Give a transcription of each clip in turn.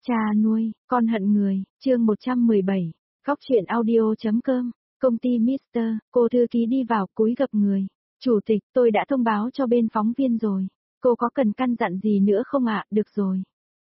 Cha nuôi, con hận người, chương 117, Góc truyện audio.com, công ty Mr. Cô thư ký đi vào cúi gập người. Chủ tịch, tôi đã thông báo cho bên phóng viên rồi. Cô có cần căn dặn gì nữa không ạ? Được rồi.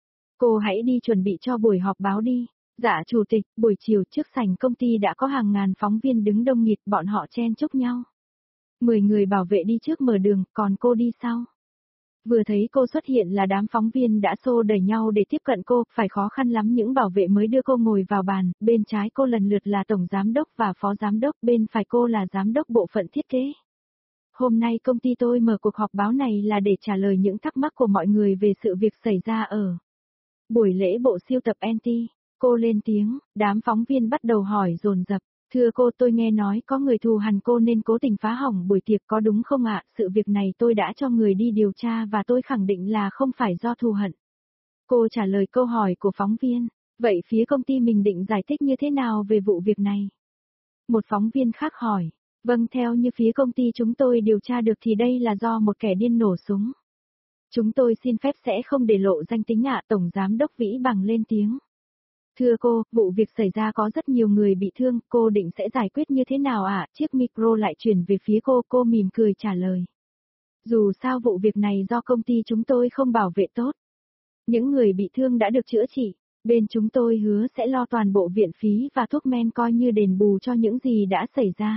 Cô hãy đi chuẩn bị cho buổi họp báo đi. Dạ chủ tịch, buổi chiều trước sảnh công ty đã có hàng ngàn phóng viên đứng đông nghịt, bọn họ chen chúc nhau. 10 người bảo vệ đi trước mở đường, còn cô đi sau. Vừa thấy cô xuất hiện là đám phóng viên đã xô đẩy nhau để tiếp cận cô, phải khó khăn lắm những bảo vệ mới đưa cô ngồi vào bàn, bên trái cô lần lượt là tổng giám đốc và phó giám đốc, bên phải cô là giám đốc bộ phận thiết kế. Hôm nay công ty tôi mở cuộc họp báo này là để trả lời những thắc mắc của mọi người về sự việc xảy ra ở buổi lễ bộ sưu tập NT. Cô lên tiếng, đám phóng viên bắt đầu hỏi dồn dập. Thưa cô, tôi nghe nói có người thù hằn cô nên cố tình phá hỏng buổi tiệc, có đúng không ạ? Sự việc này tôi đã cho người đi điều tra và tôi khẳng định là không phải do thù hận. Cô trả lời câu hỏi của phóng viên. Vậy phía công ty mình định giải thích như thế nào về vụ việc này? Một phóng viên khác hỏi. Vâng, theo như phía công ty chúng tôi điều tra được thì đây là do một kẻ điên nổ súng. Chúng tôi xin phép sẽ không để lộ danh tính ạ. Tổng giám đốc Vĩ Bằng lên tiếng. Thưa cô, vụ việc xảy ra có rất nhiều người bị thương, cô định sẽ giải quyết như thế nào ạ? Chiếc micro lại chuyển về phía cô mỉm cười trả lời. Dù sao vụ việc này do công ty chúng tôi không bảo vệ tốt. Những người bị thương đã được chữa trị, bên chúng tôi hứa sẽ lo toàn bộ viện phí và thuốc men coi như đền bù cho những gì đã xảy ra.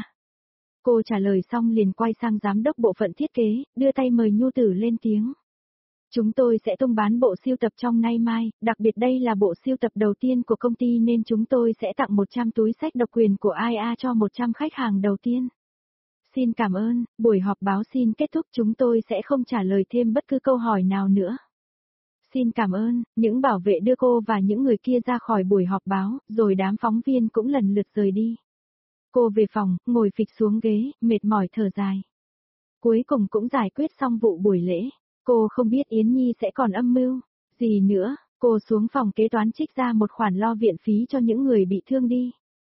Cô trả lời xong liền quay sang giám đốc bộ phận thiết kế, đưa tay mời Nhu Tử lên tiếng. Chúng tôi sẽ tung bán bộ sưu tập trong nay mai, đặc biệt đây là bộ sưu tập đầu tiên của công ty nên chúng tôi sẽ tặng 100 túi sách độc quyền của IA cho 100 khách hàng đầu tiên. Xin cảm ơn, buổi họp báo xin kết thúc, chúng tôi sẽ không trả lời thêm bất cứ câu hỏi nào nữa. Xin cảm ơn, những bảo vệ đưa cô và những người kia ra khỏi buổi họp báo, rồi đám phóng viên cũng lần lượt rời đi. Cô về phòng, ngồi phịch xuống ghế, mệt mỏi thở dài. Cuối cùng cũng giải quyết xong vụ buổi lễ. Cô không biết Yến Nhi sẽ còn âm mưu gì nữa, cô xuống phòng kế toán trích ra một khoản lo viện phí cho những người bị thương đi.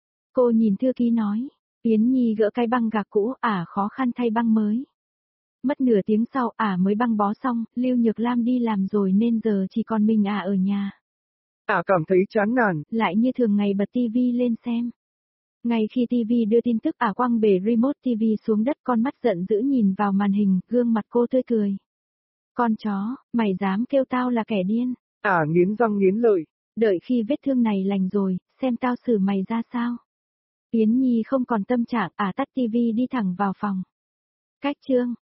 Cô nhìn thư ký nói, Yến Nhi gỡ cái băng gạc cũ, khó khăn thay băng mới. Mất nửa tiếng sau, mới băng bó xong, Lưu Nhược Lam đi làm rồi nên giờ chỉ còn mình ở nhà. Cảm thấy chán nản. Lại như thường ngày bật tivi lên xem. Ngay khi tivi đưa tin tức, quăng bể remote tivi xuống đất, con mắt giận dữ nhìn vào màn hình, gương mặt cô tươi cười. Con chó, mày dám kêu tao là kẻ điên. Nghiến răng nghiến lợi. Đợi khi vết thương này lành rồi, xem tao xử mày ra sao. Yến Nhi không còn tâm trạng, tắt tivi đi thẳng vào phòng. Cách chương.